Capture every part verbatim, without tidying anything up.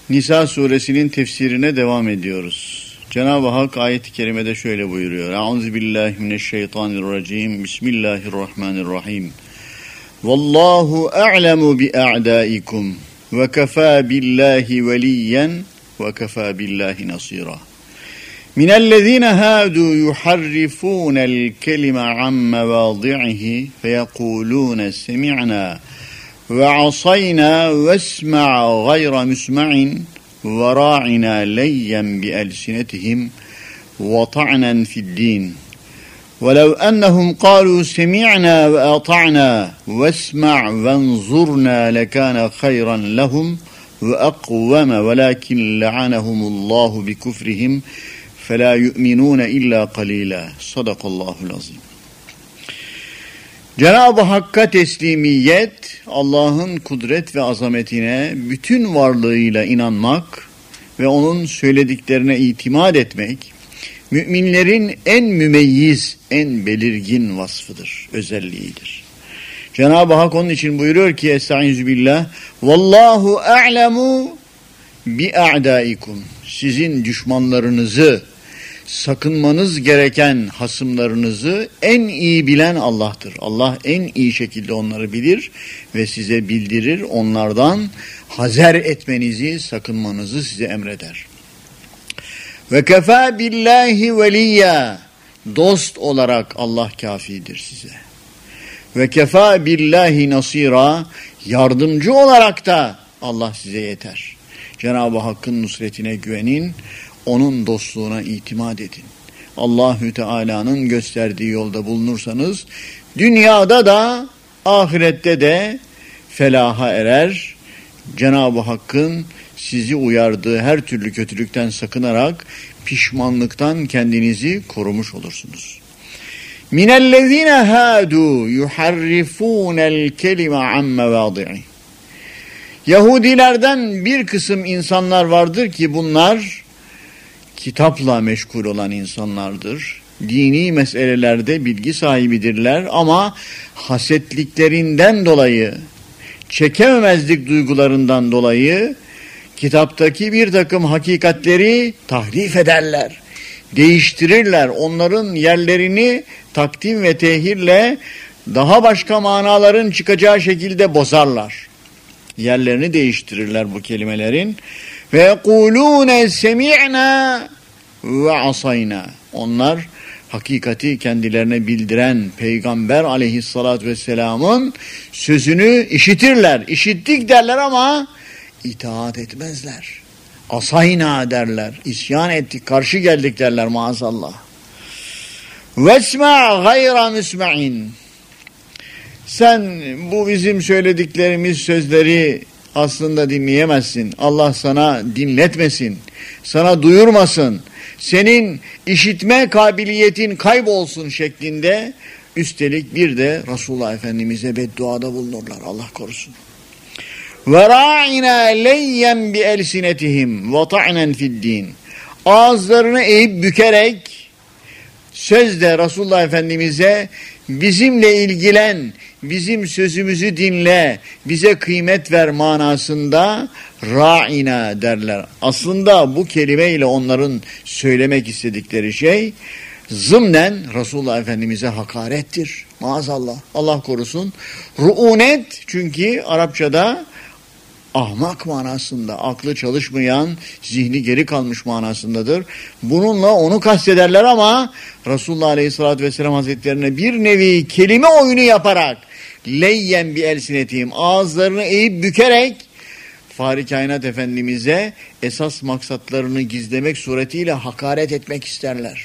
Nisa suresinin tefsirine devam ediyoruz. Cenab-ı Hak ayet-i kerimede şöyle buyuruyor. Euzubillahimineşşeytanirracim. Bismillahirrahmanirrahim. Vallahu a'lemu bi'a'daikum ve kefâ billahi veliyyen ve kefâ billahi nasîrâ. Minellezîne hâdû yuharrifûnel kelime an mevâdi'ihi feyekûlûne semi'nâ ve asayna vesma' gayra musma'in ve ra'ina leyyen bi elsinetihim ve ta'nen fi'd-din. وَلَوْ أَنَّهُمْ قَالُوا سَمِعْنَا وَأَطَعْنَا وَاسْمَعْ وَانْظُرْنَا لَكَانَ خَيْرًا لَهُمْ وَأَقْوَمَ وَلَكِنْ لَعَنَهُمُ اللّٰهُ بِكُفْرِهِمْ فَلَا يُؤْمِنُونَ إِلَّا قَلِيلًا. Sadakallahul azim. Cenab-ı Hakk'a teslimiyet, Allah'ın kudret ve azametine bütün varlığıyla inanmak ve onun söylediklerine itimat etmek, müminlerin en mümeyyiz, en belirgin vasfıdır, özelliğidir. Cenab-ı Hak onun için buyuruyor ki Estaizu billah, Vallahu a'lemu bi'a'daikum. Sizin düşmanlarınızı, sakınmanız gereken hasımlarınızı en iyi bilen Allah'tır. Allah en iyi şekilde onları bilir ve size bildirir. Onlardan hazer etmenizi, sakınmanızı size emreder. Ve kefâ billahi veliyya. Dost olarak Allah kafidir size. Ve kefâ billahi nasîrâ. Yardımcı olarak da Allah size yeter. Cenab-ı Hakk'ın nusretine güvenin. Onun dostluğuna itimat edin. Allahü Teala'nın gösterdiği yolda bulunursanız dünyada da ahirette de felaha erer. Cenab-ı Hakk'ın sizi uyardığı her türlü kötülükten sakınarak pişmanlıktan kendinizi korumuş olursunuz. Minellezine hadu yuharrifunel kelime an mevadi'i. Yahudilerden bir kısım insanlar vardır ki bunlar kitapla meşgul olan insanlardır. Dini meselelerde bilgi sahibidirler ama hasetliklerinden dolayı, çekememezlik duygularından dolayı kitaptaki bir takım hakikatleri tahrif ederler, değiştirirler. Onların yerlerini takdim ve tehirle daha başka manaların çıkacağı şekilde bozarlar. Yerlerini değiştirirler bu kelimelerin. Ve yekulûne semi'nâ ve asayna. Onlar hakikati kendilerine bildiren Peygamber aleyhissalatü vesselamın sözünü işitirler. İşittik derler ama itaat etmezler. Asayna derler. İsyan ettik, karşı geldik derler maazallah. Vesma' gayra musma'in. Sen bu bizim söylediklerimiz sözleri aslında dinleyemezsin. Allah sana dinletmesin. Sana duyurmasın. Senin işitme kabiliyetin kaybolsun şeklinde üstelik bir de Resulullah Efendimiz'e bedduada bulunurlar. Allah korusun. Ve ra'ina leyyen bi elsinetihim ve ta'nen fi'd-din. Ağızlarını eğip bükerek sözde Resulullah Efendimiz'e bizimle ilgilen, bizim sözümüzü dinle, bize kıymet ver manasında ra'ina derler. Aslında bu kelimeyle onların söylemek istedikleri şey zımnen Resulullah Efendimiz'e hakarettir. Maazallah. Allah korusun. Ru'unet çünkü Arapçada ahmak manasında, aklı çalışmayan, zihni geri kalmış manasındadır. Bununla onu kastederler ama Resulullah Aleyhisselatü Vesselam Hazretlerine bir nevi kelime oyunu yaparak leyyen bi elsinetihim, ağızlarını eğip bükerek Fahri Kainat Efendimiz'e esas maksatlarını gizlemek suretiyle hakaret etmek isterler.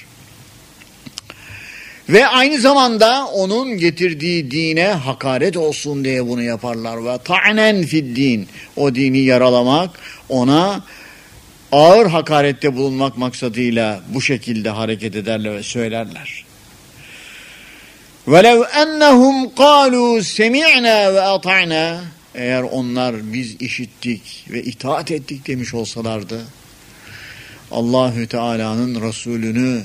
Ve aynı zamanda onun getirdiği dine hakaret olsun diye bunu yaparlar. Ve ta'nen fi'd-din, o dini yaralamak, ona ağır hakarette bulunmak maksadıyla bu şekilde hareket ederler ve söylerler. وَلَوْ أَنَّهُمْ قَالُوا سَمِعْنَا وَأَطَعْنَا. Eğer onlar biz işittik ve itaat ettik demiş olsalardı, Allahü Teala'nın Resulünü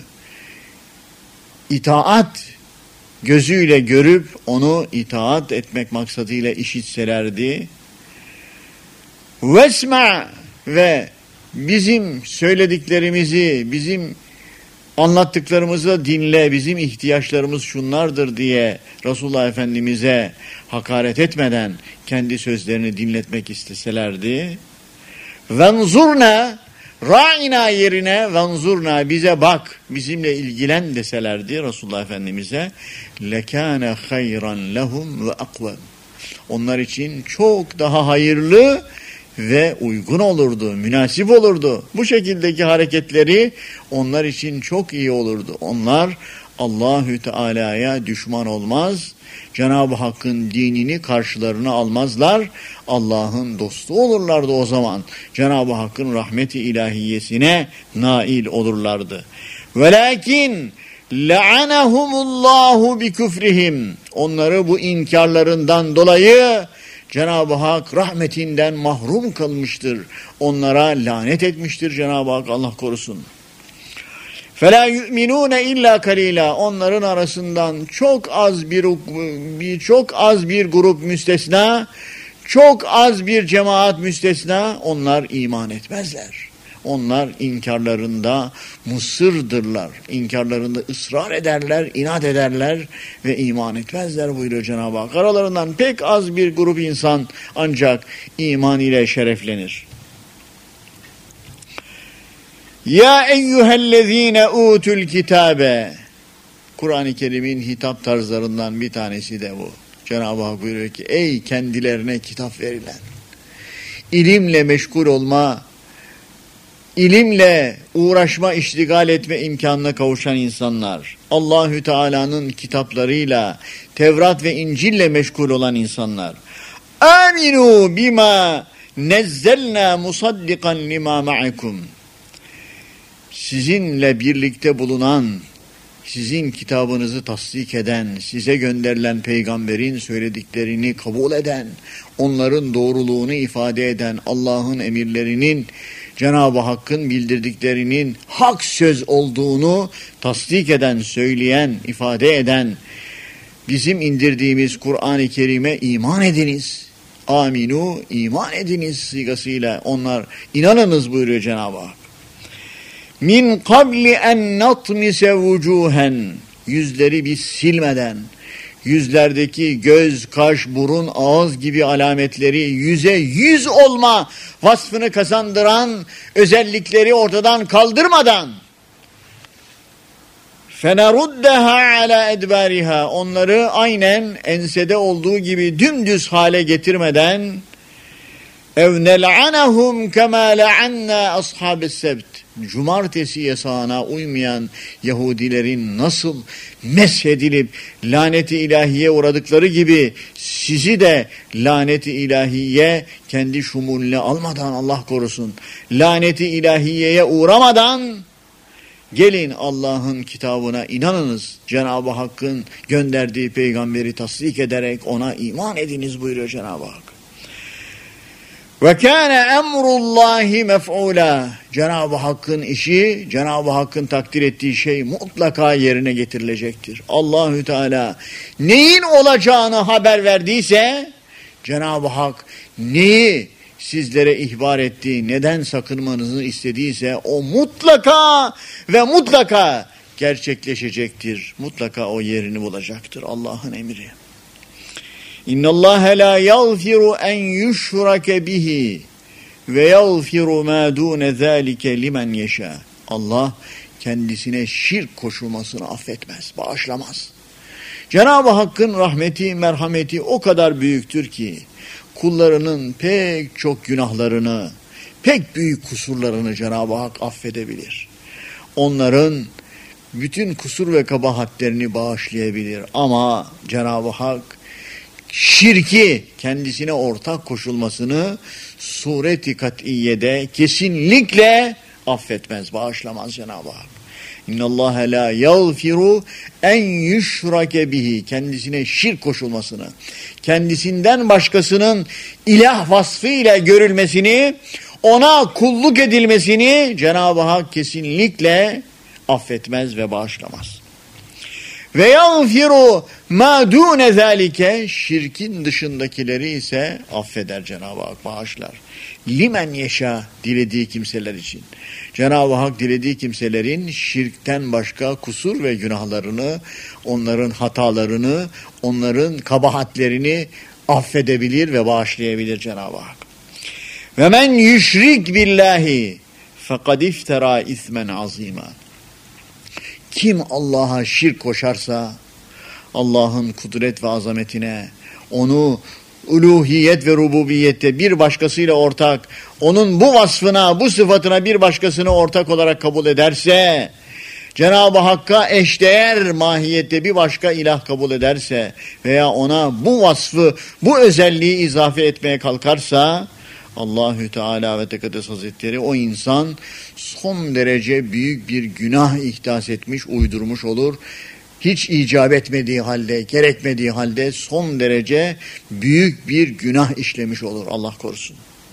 itaat gözüyle görüp onu itaat etmek maksadıyla işitselerdi. Vesma ve bizim söylediklerimizi, bizim anlattıklarımızı dinle, bizim ihtiyaçlarımız şunlardır diye Resulullah Efendimiz'e hakaret etmeden kendi sözlerini dinletmek isteselerdi, venzurna, ra'ina yerine venzurna, bize bak, bizimle ilgilen deselerdi Resulullah Efendimiz'e, lekâne hayran lehum ve akvem. Onlar için çok daha hayırlı ve uygun olurdu, münasip olurdu. Bu şekildeki hareketleri onlar için çok iyi olurdu. Onlar Allahü Teala'ya düşman olmaz, Cenab-ı Hakk'ın dinini karşılarına almazlar, Allah'ın dostu olurlardı o zaman. Cenab-ı Hakk'ın rahmeti ilahiyesine nail olurlardı. Velakin la'anahumullahu bi küfrihim. Onları bu inkarlarından dolayı Cenab-ı Hak rahmetinden mahrum kılmıştır. Onlara lanet etmiştir Cenab-ı Hak, Allah korusun. فَلَا يُؤْمِنُونَ اِلَّا kalila. Onların arasından çok az bir, bir çok az bir grup müstesna, çok az bir cemaat müstesna, onlar iman etmezler. Onlar inkarlarında mısırdırlar. İnkarlarında ısrar ederler, inat ederler ve iman etmezler buyuruyor Cenab-ı Hak. Aralarından pek az bir grup insan ancak iman ile şereflenir. Ya eyyühellezine utul kitabe. Kur'an-ı Kerim'in hitap tarzlarından bir tanesi de bu. Cenab-ı Hak buyuruyor ki ey kendilerine kitap verilen, ilimle meşgul olma, ilimle uğraşma, iştigal etme imkanına kavuşan insanlar, Allahü Teala'nın kitaplarıyla, Tevrat ve İncil'le meşgul olan insanlar. Aminu bima nezzelna musaddikan lima ma'akum. Sizinle birlikte bulunan, sizin kitabınızı tasdik eden, size gönderilen peygamberin söylediklerini kabul eden, onların doğruluğunu ifade eden, Allah'ın emirlerinin, Cenab-ı Hakk'ın bildirdiklerinin hak söz olduğunu tasdik eden, söyleyen, ifade eden, bizim indirdiğimiz Kur'an-ı Kerim'e iman ediniz. Aminu, iman ediniz sigasıyla onlar inanınız buyuruyor Cenab-ı Hak. Min qabli en natmise vucuhen, yüzleri biz silmeden, yüzlerdeki göz, kaş, burun, ağız gibi alametleri, yüze yüz olma vasfını kazandıran özellikleri ortadan kaldırmadan, فَنَرُدَّهَا عَلَى اَدْبَارِهَا, onları aynen ensede olduğu gibi dümdüz hale getirmeden, اَوْ نَلْعَنَهُمْ كَمَا لَعَنَّا أَصْحَابِ السَّبْتِ, cumartesi yasağına uymayan Yahudilerin nasıl meshedilip laneti ilahiye uğradıkları gibi sizi de laneti ilahiye kendi şumulüne almadan, Allah korusun, laneti ilahiyeye uğramadan gelin Allah'ın kitabına inanınız. Cenab-ı Hakk'ın gönderdiği peygamberi tasdik ederek ona iman ediniz buyuruyor Cenab-ı Hak. Ve kâne emrullâhi mef'ûlâ. Cenab-ı Hakk'ın işi, Cenab-ı Hakk'ın takdir ettiği şey mutlaka yerine getirilecektir. Allahü Teala neyin olacağını haber verdiyse, Cenab-ı Hak neyi sizlere ihbar ettiği, neden sakınmanızı istediyse o mutlaka ve mutlaka gerçekleşecektir. Mutlaka o yerini bulacaktır. Allah'ın emri. İnna Allah la yaghfiru en yushrake bihi ve yaghfiru ma dun zalika limen yasha. Allah kendisine şirk koşulmasını affetmez, bağışlamaz. Cenab-ı Hakk'ın rahmeti, merhameti o kadar büyüktür ki kullarının pek çok günahlarını, pek büyük kusurlarını Cenab-ı Hak affedebilir. Onların bütün kusur ve kabahatlerini bağışlayabilir ama Cenab-ı Hak şirki, kendisine ortak koşulmasını sureti kat'iyede kesinlikle affetmez, bağışlamaz Cenab-ı Hak. İnna Allah la yaghfiru en yushrake bihi, kendisine şirk koşulmasını, kendisinden başkasının ilah vasfıyla görülmesini, ona kulluk edilmesini Cenab-ı Hak kesinlikle affetmez ve bağışlamaz. Ve yağfiru ma dune zalike, şirkin dışındakileri ise affeder Cenab-ı Hak, bağışlar. limen yeşâ, dilediği kimseler için. Cenab-ı Hak dilediği kimselerin şirkten başka kusur ve günahlarını, onların hatalarını, onların kabahatlerini affedebilir ve bağışlayabilir Cenab-ı Hak. Ve men yüşrik billahi fekad iftera ismen azima. Kim Allah'a şirk koşarsa, Allah'ın kudret ve azametine, onu uluhiyet ve rububiyette bir başkasıyla ortak, onun bu vasfına, bu sıfatına bir başkasını ortak olarak kabul ederse, Cenab-ı Hakk'a eşdeğer mahiyette bir başka ilah kabul ederse veya ona bu vasfı, bu özelliği izafe etmeye kalkarsa, Allahü Teala ve Tekaddes Hazretleri o insan son derece büyük bir günah ihdas etmiş, uydurmuş olur. Hiç icap etmediği halde, gerekmediği halde son derece büyük bir günah işlemiş olur. Allah korusun.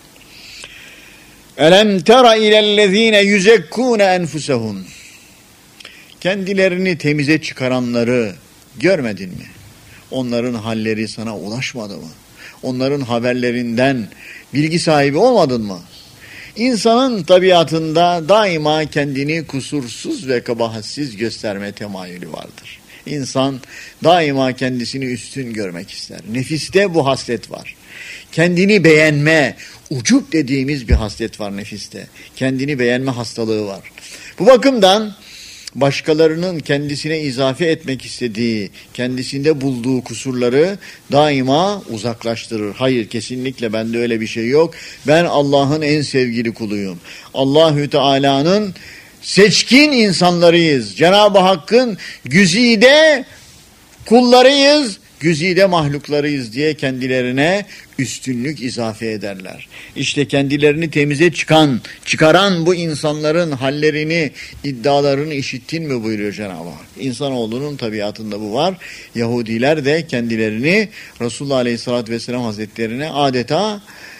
Elem tera ilellezine yuzekkûne enfusehum. Kendilerini temize çıkaranları görmedin mi? Onların halleri sana ulaşmadı mı? Onların haberlerinden bilgi sahibi olmadın mı? İnsanın tabiatında daima kendini kusursuz ve kabahatsiz gösterme temayülü vardır. İnsan daima kendisini üstün görmek ister. Nefiste bu haslet var. Kendini beğenme, ucup dediğimiz bir haslet var nefiste. Kendini beğenme hastalığı var. Bu bakımdan başkalarının kendisine izafe etmek istediği, kendisinde bulduğu kusurları daima uzaklaştırır. Hayır, kesinlikle bende öyle bir şey yok. Ben Allah'ın en sevgili kuluyum. Allahü Teala'nın seçkin insanlarıyız. Cenab-ı Hakk'ın güzide kullarıyız, güzide mahluklarıyız diye kendilerine üstünlük izafe ederler. İşte kendilerini temize çıkan, çıkaran bu insanların hallerini, iddialarını işittin mi buyuruyor Cenab-ı Hak. İnsanoğlunun tabiatında bu var. Yahudiler de kendilerini Resulullah Aleyhisselatü Vesselam Hazretlerine adeta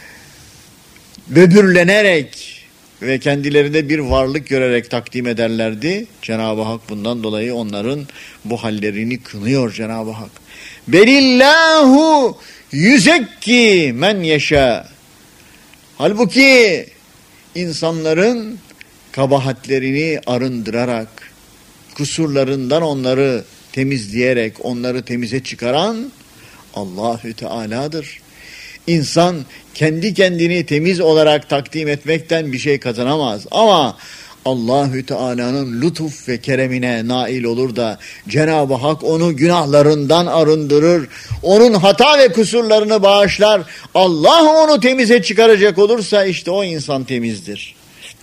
böbürlenerek ve kendilerinde bir varlık görerek takdim ederlerdi. Cenab-ı Hak bundan dolayı onların bu hallerini kınıyor Cenab-ı Hak. Belillahu yüzekki men yeşâ. Halbuki insanların kabahatlerini arındırarak, kusurlarından onları temizleyerek, onları temize çıkaran Allahü Teala'dır. İnsan kendi kendini temiz olarak takdim etmekten bir şey kazanamaz. Ama Allahü Teala'nın lütuf ve keremine nail olur da Cenab-ı Hak onu günahlarından arındırır. Onun hata ve kusurlarını bağışlar. Allah onu temize çıkaracak olursa işte o insan temizdir.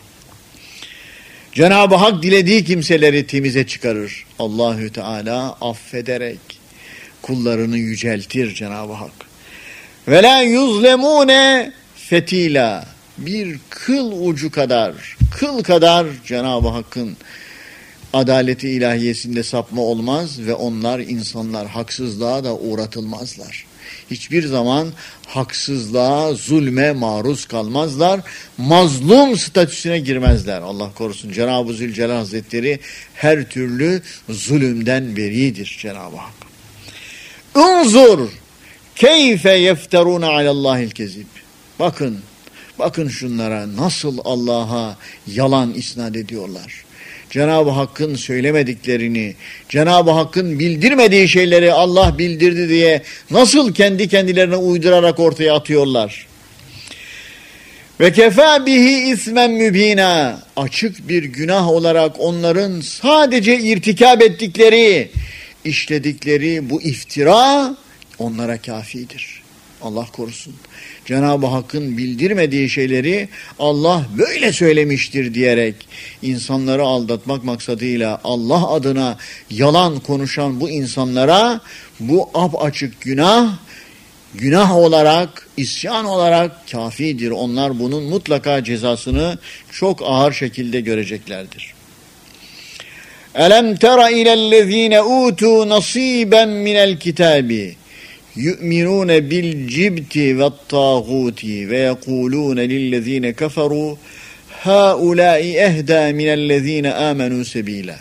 Cenab-ı Hak dilediği kimseleri temize çıkarır. Allahü Teala affederek kullarını yüceltir Cenab-ı Hak. Ve la yuzlemune fetila. Bir kıl ucu kadar, kıl kadar Cenab-ı Hakk'ın adaleti ilahiyesinde sapma olmaz ve onlar insanlar haksızlığa da uğratılmazlar. Hiçbir zaman haksızlığa, zulme maruz kalmazlar. Mazlum statüsüne girmezler. Allah korusun. Cenab-ı Zülcelal Hazretleri her türlü zulümden beridir Cenab-ı Hak. Unzur keyfe yefteruna alallahil kezib. Bakın, bakın şunlara nasıl Allah'a yalan isnat ediyorlar. Cenab-ı Hakk'ın söylemediklerini, Cenab-ı Hakk'ın bildirmediği şeyleri Allah bildirdi diye nasıl kendi kendilerine uydurarak ortaya atıyorlar. Ve kefâ bihi ismen mübînâ. Açık bir günah olarak onların sadece irtikab ettikleri, işledikleri bu iftira onlara kafidir. Allah korusun. Cenab-ı Hakk'ın bildirmediği şeyleri Allah böyle söylemiştir diyerek insanları aldatmak maksadıyla Allah adına yalan konuşan bu insanlara bu apaçık günah, günah olarak, isyan olarak kafidir. Onlar bunun mutlaka cezasını çok ağır şekilde göreceklerdir. Elem tera ilellezine utu nasiben minel kitabi yu'minune bil cibti ve tağuti ve yekulune lillezine keferu haulâi ehda minellezine amenu sebîlâ.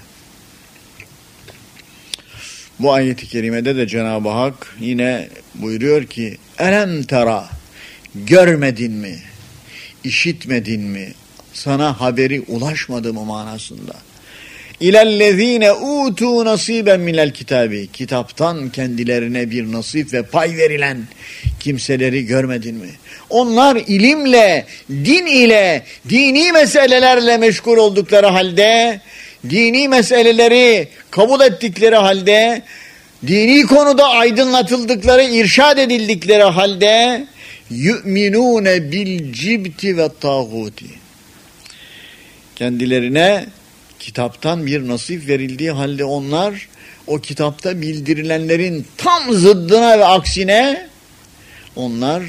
Bu ayet-i kerimede de Cenab-ı Hak yine buyuruyor ki elem tera, görmedin mi? işitmedin mi? Sana haberi ulaşmadı mı manasında. İlellezine utu nasiben minel kitabi. Kitaptan kendilerine bir nasip ve pay verilen kimseleri görmedin mi? Onlar ilimle, din ile, dini meselelerle meşgul oldukları halde, dini meseleleri kabul ettikleri halde, dini konuda aydınlatıldıkları, irşad edildikleri halde, yu'minune bil cibti ve tağuti. Kendilerine kitaptan bir nasip verildiği halde onlar o kitapta bildirilenlerin tam zıddına ve aksine onlar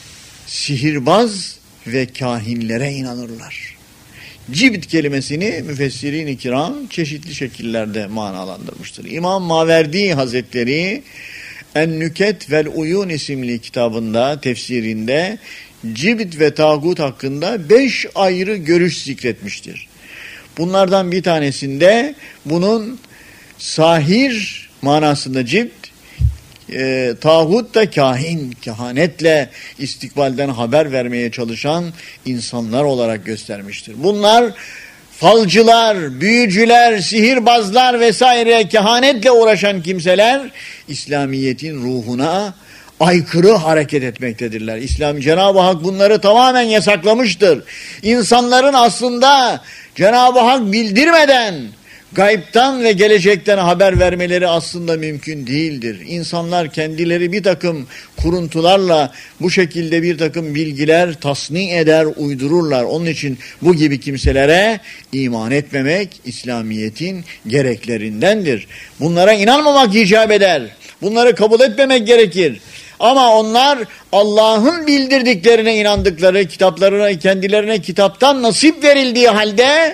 sihirbaz ve kahinlere inanırlar. Cibt kelimesini müfessirin-i kiram çeşitli şekillerde manalandırmıştır. İmam Maverdi Hazretleri En-Nüket vel Uyun isimli kitabında, tefsirinde cibt ve tağut hakkında beş ayrı görüş zikretmiştir. Bunlardan bir tanesinde bunun sahir manasında cibt, e, tağut da kahin, kehanetle istikbalden haber vermeye çalışan insanlar olarak göstermiştir. Bunlar falcılar, büyücüler, sihirbazlar vesaire kehanetle uğraşan kimseler İslamiyet'in ruhuna aykırı hareket etmektedirler. İslam, Cenab-ı Hak bunları tamamen yasaklamıştır. İnsanların aslında Cenab-ı Hak bildirmeden gaybtan ve gelecekten haber vermeleri aslında mümkün değildir. İnsanlar kendileri bir takım kuruntularla bu şekilde bir takım bilgiler tasni eder, uydururlar. Onun için bu gibi kimselere iman etmemek İslamiyet'in gereklerindendir. Bunlara inanmamak icap eder. Bunları kabul etmemek gerekir. Ama onlar Allah'ın bildirdiklerine inandıkları, kitaplarına, kendilerine kitaptan nasip verildiği halde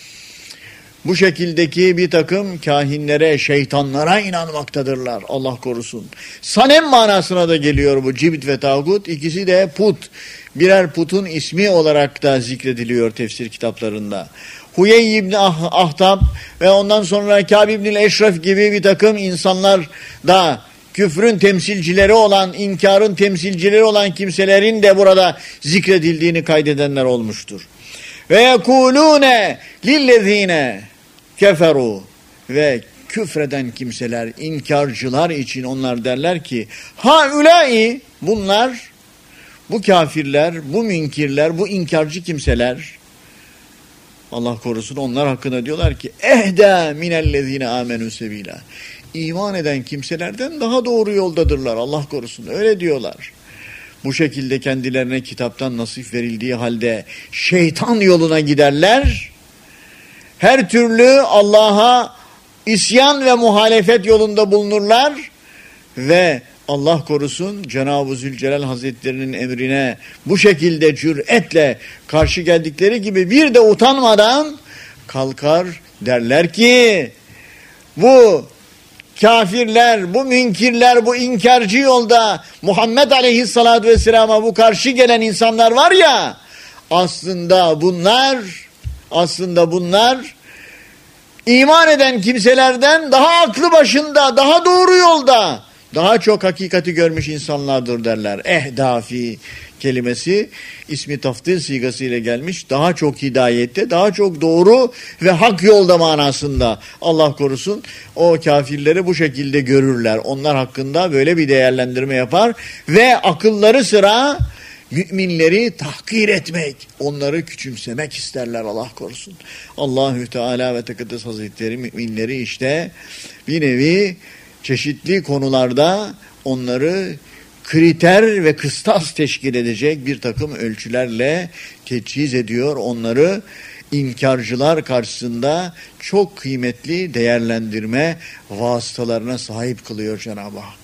bu şekildeki bir takım kahinlere, şeytanlara inanmaktadırlar. Allah korusun. Sanem manasına da geliyor bu cibt ve tağut. İkisi de put. Birer putun ismi olarak da zikrediliyor tefsir kitaplarında. Huyey İbni Ahtab ve ondan sonra Kâb İbnül Eşref gibi bir takım insanlar da küfrün temsilcileri olan, inkarın temsilcileri olan kimselerin de burada zikredildiğini kaydedenler olmuştur. Ve yekulune lillezine keferu, ve küfreden kimseler, inkarcılar için onlar derler ki haulâi, bunlar, bu kafirler, bu münkirler, bu inkarcı kimseler, Allah korusun, onlar hakkında diyorlar ki ehde minellezine amenü sebila, İman eden kimselerden daha doğru yoldadırlar. Allah korusun. Öyle diyorlar. Bu şekilde kendilerine kitaptan nasip verildiği halde şeytan yoluna giderler. Her türlü Allah'a isyan ve muhalefet yolunda bulunurlar. Ve Allah korusun Cenab-ı Zülcelal Hazretlerinin emrine bu şekilde cüretle karşı geldikleri gibi bir de utanmadan kalkar derler ki bu kafirler, bu münkirler, bu inkarcı yolda Muhammed Aleyhisselatü Vesselam'a bu karşı gelen insanlar var ya, aslında bunlar aslında bunlar iman eden kimselerden daha aklı başında, daha doğru yolda, daha çok hakikati görmüş insanlardır derler. Ehdafi kelimesi ismi tafdil sigasıyla gelmiş. Daha çok hidayette, daha çok doğru ve hak yolda manasında. Allah korusun, o kafirleri bu şekilde görürler. Onlar hakkında böyle bir değerlendirme yapar ve akılları sıra müminleri tahkir etmek, onları küçümsemek isterler, Allah korusun. Allahü Teala ve Tekaddes Hazretleri müminleri işte bir nevi çeşitli konularda onları kriter ve kıstas teşkil edecek bir takım ölçülerle teçhiz ediyor. Onları inkarcılar karşısında çok kıymetli değerlendirme vasıtalarına sahip kılıyor Cenab-ı Hak.